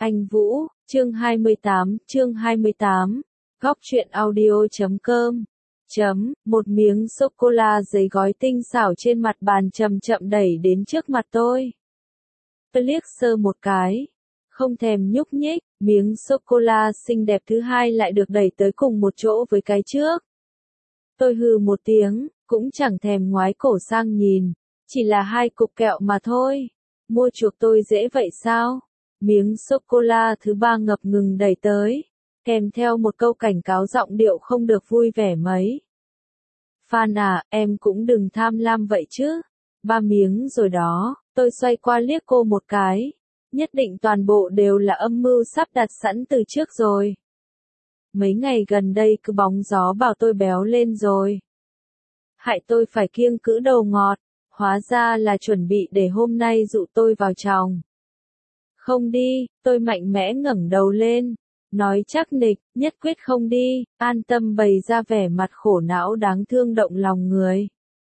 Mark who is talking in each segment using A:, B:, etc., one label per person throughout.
A: Anh Vũ, chương 28, góc truyện audio.com. Một miếng sô-cô-la giấy gói tinh xảo trên mặt bàn chậm chậm đẩy đến trước mặt tôi. Tôi liếc sơ một cái, không thèm nhúc nhích, miếng sô-cô-la xinh đẹp thứ hai lại được đẩy tới cùng một chỗ với cái trước. Tôi hừ một tiếng, cũng chẳng thèm ngoái cổ sang nhìn, chỉ là 2 cục kẹo mà thôi, mua chuộc tôi dễ vậy sao? Miếng sô-cô-la thứ 3 ngập ngừng đẩy tới, kèm theo một câu cảnh cáo giọng điệu không được vui vẻ mấy. Phan à, em cũng đừng tham lam vậy chứ. 3 miếng rồi đó, tôi xoay qua liếc cô một cái. Nhất định toàn bộ đều là âm mưu sắp đặt sẵn từ trước rồi. Mấy ngày gần đây cứ bóng gió bảo tôi béo lên rồi. Hại tôi phải kiêng cữ đầu ngọt, hóa ra là chuẩn bị để hôm nay dụ tôi vào chòng. Không đi, tôi mạnh mẽ ngẩng đầu lên, nói chắc nịch, nhất quyết không đi, An Tâm bày ra vẻ mặt khổ não đáng thương động lòng người.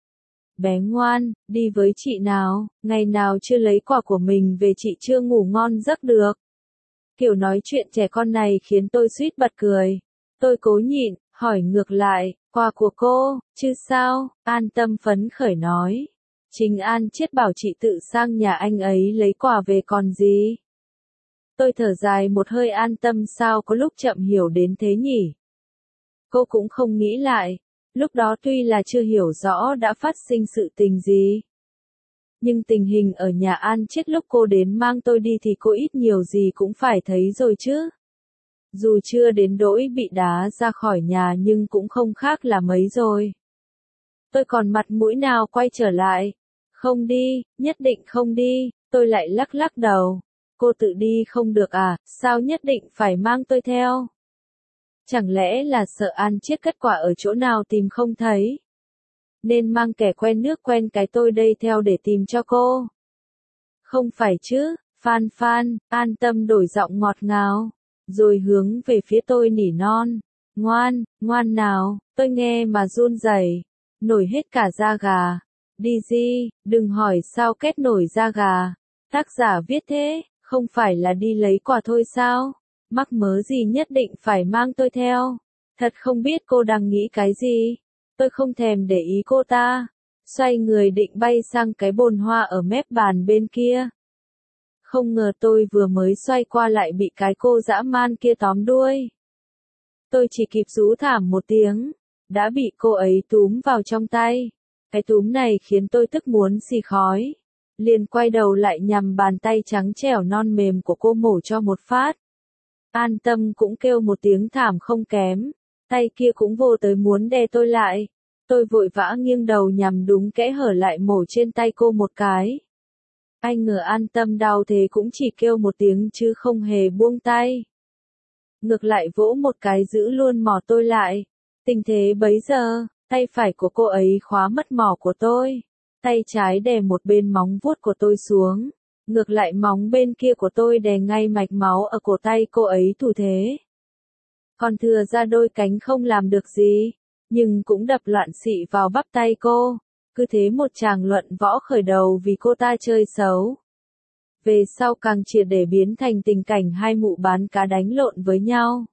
A: Bé ngoan, đi với chị nào, ngày nào chưa lấy quà của mình về chị chưa ngủ ngon giấc được. Kiểu nói chuyện trẻ con này khiến tôi suýt bật cười. Tôi cố nhịn, hỏi ngược lại, quà của cô, chứ sao, An Tâm phấn khởi nói. Chính An Chiết bảo chị tự sang nhà anh ấy lấy quà về còn gì. Tôi thở dài một hơi, An Tâm sao có lúc chậm hiểu đến thế nhỉ? Cô cũng không nghĩ lại, lúc đó tuy là chưa hiểu rõ đã phát sinh sự tình gì. Nhưng tình hình ở nhà An Chiết lúc cô đến mang tôi đi thì cô ít nhiều gì cũng phải thấy rồi chứ. Dù chưa đến nỗi bị đá ra khỏi nhà nhưng cũng không khác là mấy rồi. Tôi còn mặt mũi nào quay trở lại? Không đi, nhất định không đi, tôi lại lắc lắc đầu. Cô tự đi không được à, sao nhất định phải mang tôi theo? Chẳng lẽ là sợ An Chiết cất quà ở chỗ nào tìm không thấy? Nên mang kẻ quen nước quen cái tôi đây theo để tìm cho cô? Không phải chứ, Phan, An Tâm đổi giọng ngọt ngào, rồi hướng về phía tôi nỉ non. Ngoan nào, tôi nghe mà run rẩy, nổi hết cả da gà. Đi gì, đừng hỏi sao kết nổi da gà. Tác giả viết thế, không phải là đi lấy quà thôi sao? Mắc mớ gì nhất định phải mang tôi theo? Thật không biết cô đang nghĩ cái gì. Tôi không thèm để ý cô ta, xoay người định bay sang cái bồn hoa ở mép bàn bên kia. Không ngờ tôi vừa mới xoay qua lại bị cái cô dã man kia tóm đuôi. Tôi chỉ kịp rú thảm một tiếng, đã bị cô ấy túm vào trong tay. Cái túm này khiến tôi tức muốn xì khói. Liền quay đầu lại nhằm bàn tay trắng trẻo non mềm của cô mổ cho một phát. An Tâm cũng kêu một tiếng thảm không kém. Tay kia cũng vô tới muốn đè tôi lại. Tôi vội vã nghiêng đầu nhằm đúng kẽ hở lại mổ trên tay cô một cái. Anh ngờ An Tâm đau thế cũng chỉ kêu một tiếng chứ không hề buông tay. Ngược lại vỗ một cái giữ luôn mỏ tôi lại. Tình thế bấy giờ, tay phải của cô ấy khóa mất mỏ của tôi. Tay trái đè một bên móng vuốt của tôi xuống. Ngược lại móng bên kia của tôi đè ngay mạch máu ở cổ tay cô ấy thủ thế. Còn thừa ra đôi cánh không làm được gì, nhưng cũng đập loạn xị vào bắp tay cô. Cứ thế một tràng luận võ khởi đầu vì cô ta chơi xấu. Về sau càng triệt để biến thành tình cảnh hai mụ bán cá đánh lộn với nhau.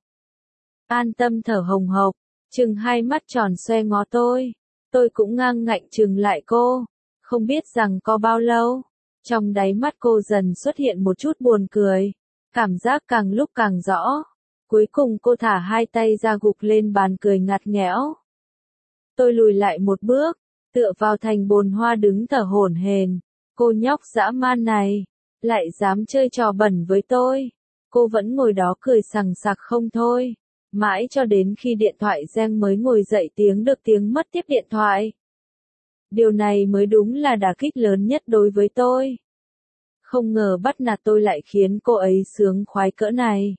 A: An Tâm thở hồng hộc, trừng hai mắt tròn xoe ngó tôi. Tôi cũng ngang ngạnh trừng lại cô. Không biết rằng có bao lâu, trong đáy mắt cô dần xuất hiện một chút buồn cười. Cảm giác càng lúc càng rõ. Cuối cùng cô thả hai tay ra gục lên bàn cười ngặt nghẽo. Tôi lùi lại một bước, tựa vào thành bồn hoa đứng thở hổn hển. Cô nhóc dã man này, lại dám chơi trò bẩn với tôi. Cô vẫn ngồi đó cười sằng sặc không thôi. Mãi cho đến khi điện thoại reng mới ngồi dậy được tiếng mất tiếp điện thoại. Điều này mới đúng là đả kích lớn nhất đối với tôi. Không ngờ bắt nạt tôi lại khiến cô ấy sướng khoái cỡ này.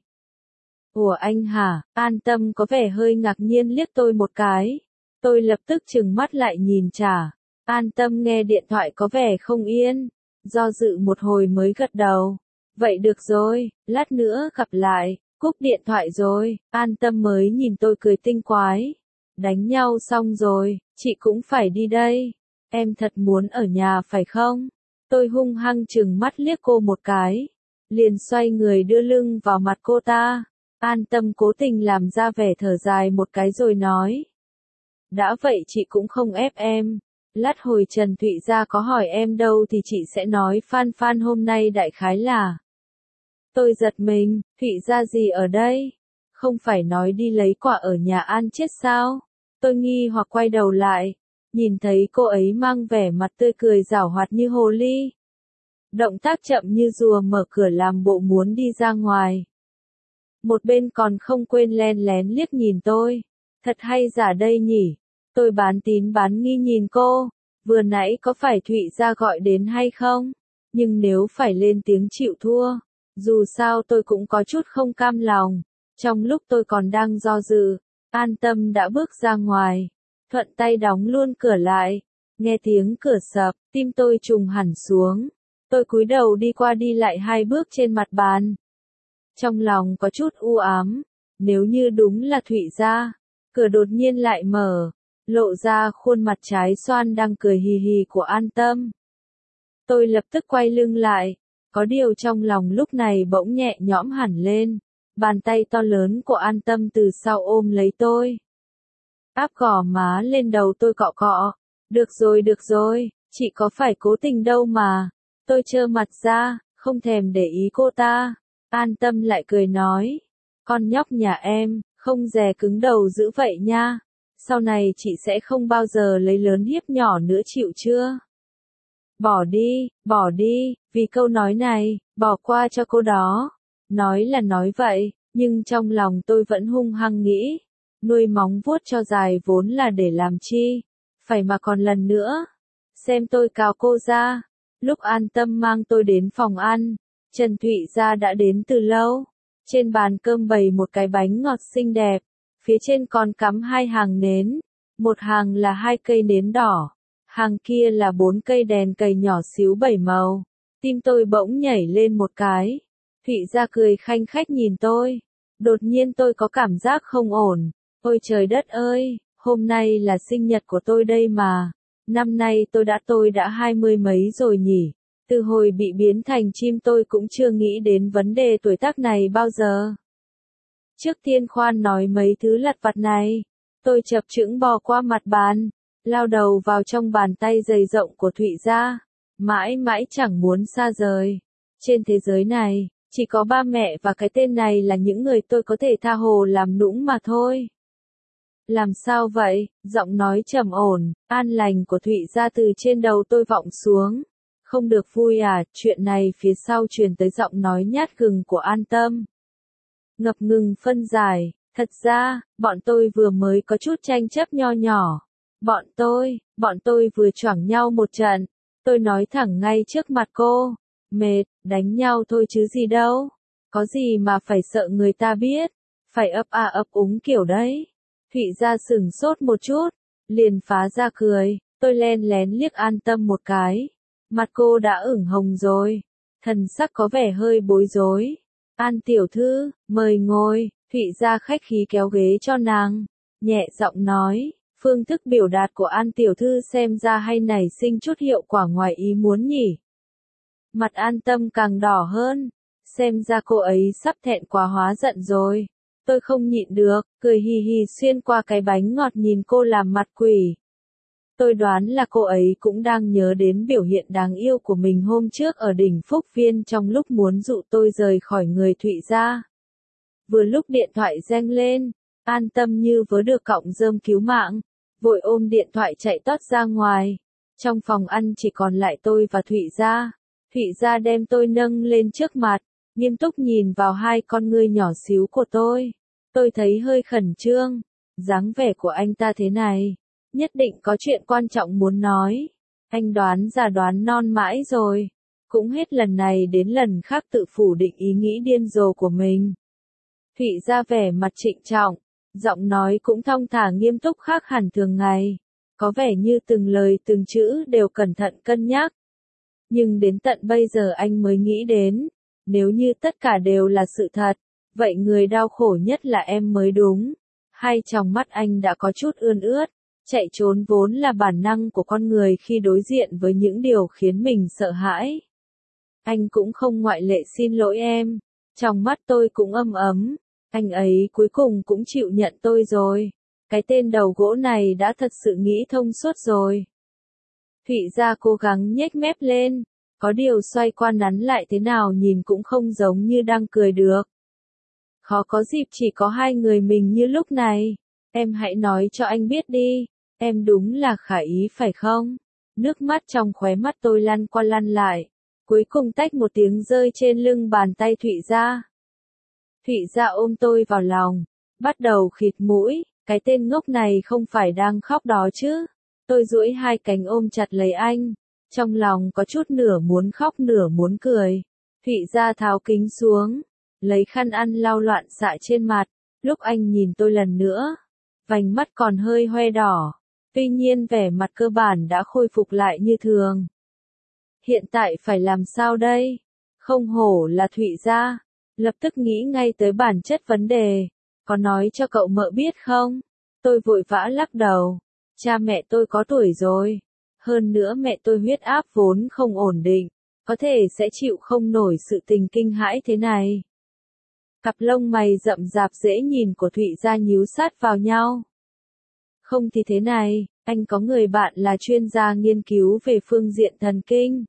A: Ủa anh hả? An Tâm có vẻ hơi ngạc nhiên liếc tôi một cái. Tôi lập tức trừng mắt lại nhìn trả. An Tâm nghe điện thoại có vẻ không yên. Do dự một hồi mới gật đầu. Vậy được rồi, lát nữa gặp lại. Cúp điện thoại rồi, An Tâm mới nhìn tôi cười tinh quái. Đánh nhau xong rồi, chị cũng phải đi đây. Em thật muốn ở nhà phải không? Tôi hung hăng trừng mắt liếc cô một cái. liền xoay người đưa lưng vào mặt cô ta. An Tâm cố tình làm ra vẻ thở dài một cái rồi nói. Đã vậy chị cũng không ép em. Lát hồi Trần Thụy Gia có hỏi em đâu thì chị sẽ nói Phan Phan hôm nay đại khái là. Tôi giật mình, Thụy Gia gì ở đây? Không phải nói đi lấy quả ở nhà An Chiết sao? Tôi nghi hoặc quay đầu lại, nhìn thấy cô ấy mang vẻ mặt tươi cười giảo hoạt như hồ ly. Động tác chậm như rùa mở cửa làm bộ muốn đi ra ngoài. Một bên còn không quên len lén liếc nhìn tôi. Thật hay giả đây nhỉ? Tôi bán tín bán nghi nhìn cô. Vừa nãy có phải Thụy Gia gọi đến hay không? Nhưng nếu phải lên tiếng chịu thua, dù sao tôi cũng có chút không cam lòng. Trong lúc tôi còn đang do dự, An Tâm đã bước ra ngoài, thuận tay đóng luôn cửa lại. Nghe tiếng cửa sập, tim tôi trùng hẳn xuống. Tôi cúi đầu đi qua đi lại 2 bước trên mặt bàn. Trong lòng có chút u ám, nếu như đúng là Thụy Gia. Cửa đột nhiên lại mở, lộ ra khuôn mặt trái xoan đang cười hì hì của An Tâm. Tôi lập tức quay lưng lại, có điều trong lòng lúc này bỗng nhẹ nhõm hẳn lên. Bàn tay to lớn của An Tâm từ sau ôm lấy tôi. Áp gò má lên đầu tôi cọ cọ. Được rồi, chị có phải cố tình đâu mà. Tôi trơ mặt ra, không thèm để ý cô ta. An Tâm lại cười nói. Con nhóc nhà em, không dè cứng đầu dữ vậy nha. Sau này chị sẽ không bao giờ lấy lớn hiếp nhỏ nữa chịu chưa? Bỏ đi, vì câu nói này, bỏ qua cho cô đó. Nói là nói vậy, nhưng trong lòng tôi vẫn hung hăng nghĩ. Nuôi móng vuốt cho dài vốn là để làm chi? Phải mà còn lần nữa. Xem tôi cào cô ra. Lúc An Tâm mang tôi đến phòng ăn, Trần Thụy Gia đã đến từ lâu. Trên bàn cơm bày một cái bánh ngọt xinh đẹp. Phía trên còn cắm 2 hàng nến. Một hàng là 2 cây nến đỏ. Hàng kia là 4 cây đèn cầy nhỏ xíu 7 màu. Tim tôi bỗng nhảy lên một cái. Thụy Gia cười khanh khách nhìn tôi. Đột nhiên tôi có cảm giác không ổn. Ôi trời đất ơi, hôm nay là sinh nhật của tôi đây mà. Năm nay tôi đã 20 mấy rồi nhỉ. Từ hồi bị biến thành chim tôi cũng chưa nghĩ đến vấn đề tuổi tác này bao giờ. Trước tiên khoan nói mấy thứ lặt vặt này. Tôi chập chững bò qua mặt bàn, lao đầu vào trong bàn tay dày rộng của Thụy Gia. Mãi mãi chẳng muốn xa rời. Trên thế giới này, chỉ có ba mẹ và cái tên này là những người tôi có thể tha hồ làm nũng mà thôi. Làm sao vậy? Giọng nói trầm ổn, an lành của Thụy Gia từ trên đầu tôi vọng xuống. Không được vui à? Chuyện này phía sau truyền tới giọng nói nhát gừng của An Tâm. Ngập ngừng phân giải, thật ra, bọn tôi vừa mới có chút tranh chấp nho nhỏ. Bọn tôi vừa choảng nhau một trận. Tôi nói thẳng ngay trước mặt cô. Mệt, đánh nhau thôi chứ gì đâu. Có gì mà phải sợ người ta biết. Phải ấp a ấp úng kiểu đấy. Thụy Gia sửng sốt một chút, liền phá ra cười. Tôi len lén liếc An Tâm một cái. Mặt cô đã ửng hồng rồi. Thần sắc có vẻ hơi bối rối. An tiểu thư, mời ngồi. Thụy Gia khách khí kéo ghế cho nàng. Nhẹ giọng nói. Phương thức biểu đạt của An tiểu thư xem ra hay nảy sinh chút hiệu quả ngoài ý muốn nhỉ. Mặt An Tâm càng đỏ hơn. Xem ra cô ấy sắp thẹn quá hóa giận rồi. Tôi không nhịn được, cười hì hì xuyên qua cái bánh ngọt nhìn cô làm mặt quỷ. Tôi đoán là cô ấy cũng đang nhớ đến biểu hiện đáng yêu của mình hôm trước ở đỉnh Phúc Viên trong lúc muốn dụ tôi rời khỏi người Thụy Gia. Vừa lúc điện thoại reng lên, An Tâm như vớ được cọng rơm cứu mạng, vội ôm điện thoại chạy tót ra ngoài. Trong phòng ăn chỉ còn lại tôi và Thụy Gia. Thụy Gia đem tôi nâng lên trước mặt, nghiêm túc nhìn vào 2 con ngươi nhỏ xíu của tôi. Tôi thấy hơi khẩn trương. Dáng vẻ của anh ta thế này, nhất định có chuyện quan trọng muốn nói. Anh đoán già đoán non mãi rồi. Cũng hết lần này đến lần khác tự phủ định ý nghĩ điên rồ của mình. Thụy Gia vẻ mặt trịnh trọng, giọng nói cũng thong thả nghiêm túc khác hẳn thường ngày. Có vẻ như từng lời từng chữ đều cẩn thận cân nhắc. Nhưng đến tận bây giờ anh mới nghĩ đến, nếu như tất cả đều là sự thật, vậy người đau khổ nhất là em mới đúng. Hay trong mắt anh đã có chút ươn ướt, chạy trốn vốn là bản năng của con người khi đối diện với những điều khiến mình sợ hãi. anh cũng không ngoại lệ xin lỗi em. Trong mắt tôi cũng âm ấm, anh ấy cuối cùng cũng chịu nhận tôi rồi. Cái tên đầu gỗ này đã thật sự nghĩ thông suốt rồi. Thụy Gia cố gắng nhếch mép lên, có điều xoay qua nắn lại thế nào nhìn cũng không giống như đang cười được. Khó có dịp chỉ có hai người mình như lúc này. Em hãy nói cho anh biết đi, em đúng là Khả Ý phải không? Nước mắt trong khóe mắt tôi lăn qua lăn lại, cuối cùng tách một tiếng rơi trên lưng bàn tay Thụy Gia. Thụy Gia ôm tôi vào lòng, bắt đầu khịt mũi, cái tên ngốc này không phải đang khóc đó chứ. Tôi duỗi hai cánh ôm chặt lấy anh, trong lòng có chút nửa muốn khóc nửa muốn cười. Thụy Gia tháo kính xuống, lấy khăn ăn lau loạn xạ trên mặt, lúc anh nhìn tôi lần nữa, vành mắt còn hơi hoe đỏ, tuy nhiên vẻ mặt cơ bản đã khôi phục lại như thường. Hiện tại phải làm sao đây? Không hổ là Thụy Gia, lập tức nghĩ ngay tới bản chất vấn đề, có nói cho cậu mợ biết không? Tôi vội vã lắc đầu, cha mẹ tôi có tuổi rồi, hơn nữa mẹ tôi huyết áp vốn không ổn định, có thể sẽ chịu không nổi sự tình kinh hãi thế này. Cặp lông mày rậm rạp dễ nhìn của Thụy Gia nhíu sát vào nhau. Không thì thế này, anh có người bạn là chuyên gia nghiên cứu về phương diện thần kinh.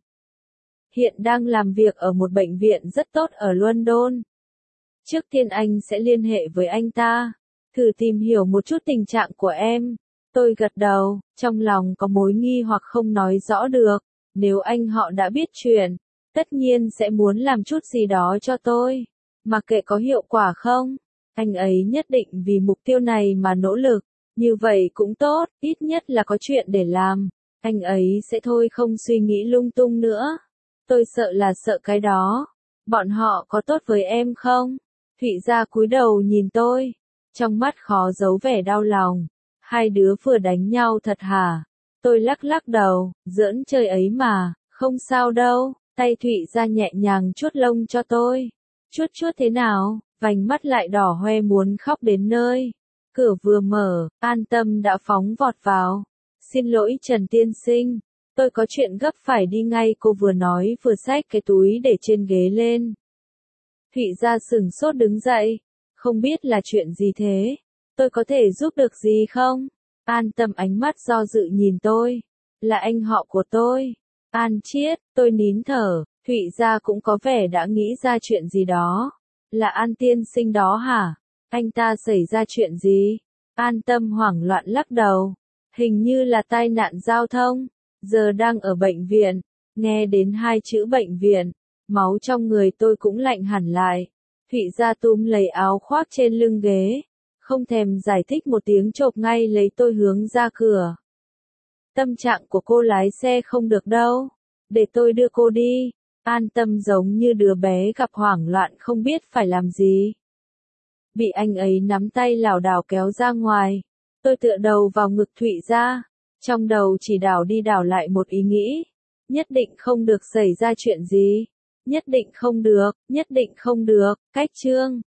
A: Hiện đang làm việc ở một bệnh viện rất tốt ở London. Trước tiên anh sẽ liên hệ với anh ta, thử tìm hiểu một chút tình trạng của em. Tôi gật đầu, trong lòng có mối nghi hoặc không nói rõ được. Nếu anh họ đã biết chuyện, tất nhiên sẽ muốn làm chút gì đó cho tôi. Mặc kệ có hiệu quả không, anh ấy nhất định vì mục tiêu này mà nỗ lực. Như vậy cũng tốt, ít nhất là có chuyện để làm. Anh ấy sẽ thôi không suy nghĩ lung tung nữa. Tôi sợ là sợ cái đó. Bọn họ có tốt với em không? Thụy Gia cúi đầu nhìn tôi, trong mắt khó giấu vẻ đau lòng. Hai đứa vừa đánh nhau thật hả? Tôi lắc lắc đầu, giỡn chơi ấy mà, không sao đâu. Tay Thụy Gia nhẹ nhàng chuốt lông cho tôi. Chuốt chuốt thế nào? Vành mắt lại đỏ hoe muốn khóc đến nơi. Cửa vừa mở, An Tâm đã phóng vọt vào. Xin lỗi Trần tiên sinh, tôi có chuyện gấp phải đi ngay, cô vừa nói vừa xách cái túi để trên ghế lên. Thụy Gia sửng sốt đứng dậy, không biết là chuyện gì thế, tôi có thể giúp được gì không? An Tâm ánh mắt do dự nhìn tôi, là anh họ của tôi. An Chiết, tôi nín thở, Thụy Gia cũng có vẻ đã nghĩ ra chuyện gì đó. Là An tiên sinh đó hả? Anh ta xảy ra chuyện gì? An Tâm hoảng loạn lắc đầu. Hình như là tai nạn giao thông. Giờ đang ở bệnh viện. Nghe đến hai chữ bệnh viện, máu trong người tôi cũng lạnh hẳn lại. Thụy Gia túm lấy áo khoác trên lưng ghế, không thèm giải thích một tiếng chộp ngay lấy tôi hướng ra cửa. Tâm trạng của cô lái xe không được đâu. Để tôi đưa cô đi. An Tâm giống như đứa bé gặp hoảng loạn không biết phải làm gì. Bị anh ấy nắm tay lảo đảo kéo ra ngoài. Tôi tựa đầu vào ngực Thụy Gia, trong đầu chỉ đảo đi đảo lại một ý nghĩ. Nhất định không được xảy ra chuyện gì. Nhất định không được, nhất định không được. Cách chương